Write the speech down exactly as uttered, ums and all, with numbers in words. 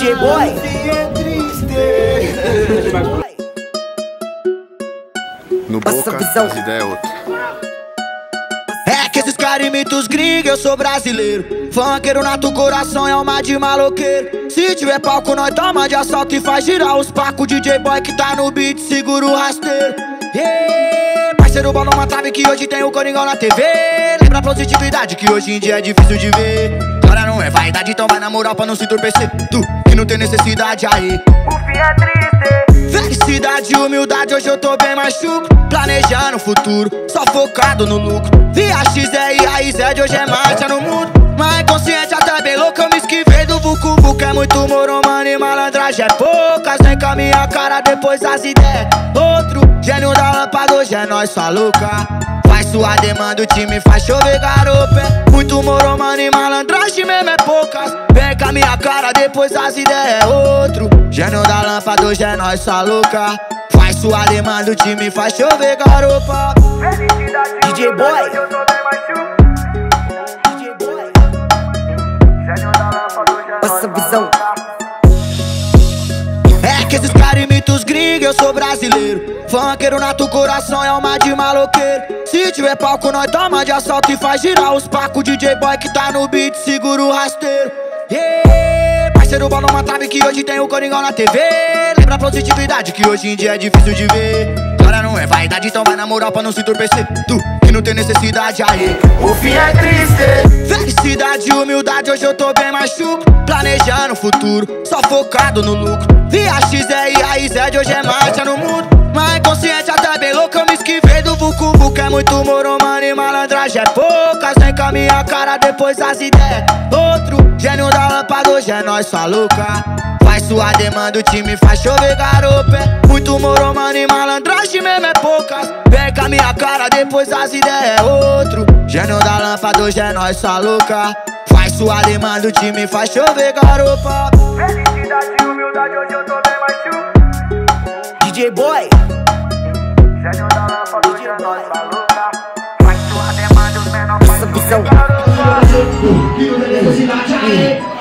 D J Boy. No Boca, as ideias é outra. É que esses caras imitam os gringos, eu sou brasileiro. Funkeiro nato, coração é alma de maloqueiro. Se tiver palco, nós toma de assalto e faz girar os pacos. D J Boy que tá no beat, segura o rasteiro. Yeah. Parceiro, bola uma trave que hoje tem o Coringão na T V. Lembra a positividade que hoje em dia é difícil de ver. Agora não é vaidade, então vai na moral pra não se entorpecer. Tu que não tem necessidade aí, O fim é triste. felicidade e humildade, hoje eu tô bem machuco. Planejando o futuro, só focado no lucro. Via X E e a I Z, hoje é marcha no mundo. Mas consciente até bem louco, eu me esquivei do Vucu Vucu. É muito moro, mano, e malandragem é poucas. Vem com a minha cara, depois as ideias. Outro gênio da lâmpada, hoje é nós, sua louca. Faz sua demanda, o time faz chover garopa. É muito moro, mano, e malandragem mesmo é poucas. Vem com a minha cara, depois as ideias. Outro gênio da lâmpada, hoje é nós, sua louca. Faz sua demanda, o time faz chover garopa. D J Boy. D J Boy. Passa visão. É que esses caras imitam os gringos, eu sou brasileiro. Funkeiro nato, coração é alma de maloqueiro. Se tiver palco, nós toma de assalto e faz girar os pacos. D J Boy que tá no beat, segura o rasteiro. Yeah. Parceiro, bola uma trave que hoje tem o Coringão na T V. Lembra a positividade que hoje em dia é difícil de ver. Agora não é vaidade, então vai na moral pra não se entorpecer. Tu que não tem necessidade aí, O fim é triste. felicidade e humildade, hoje eu tô bem machuco. Planejando o futuro, só focado no lucro. Via X E e a I Z, hoje é marcha no mundo. Mas consciente até bem louco, eu me esquivei do Vucu Vucu. É muito moro, mano, e malandragem é poucas. Vem com a minha cara, depois as ideias. Outro gênio da lâmpada, hoje é nós, sua louca. Faz sua demanda, o time faz chover garopa. É muito moro, mano, e malandragem mesmo é poucas. Vem com a minha cara, depois as ideias. Outro gênio da lâmpada, hoje é nós, sua louca. Faz sua demanda, o time faz chover garopa. Felicidade e humildade, hoje eu tô bem machuco. D J Boy. Gênio da lâmpada, hoje é nós, tá louca. Faz sua demanda, os menores. Essa visão. Garopa. Que não tem necessidade aí.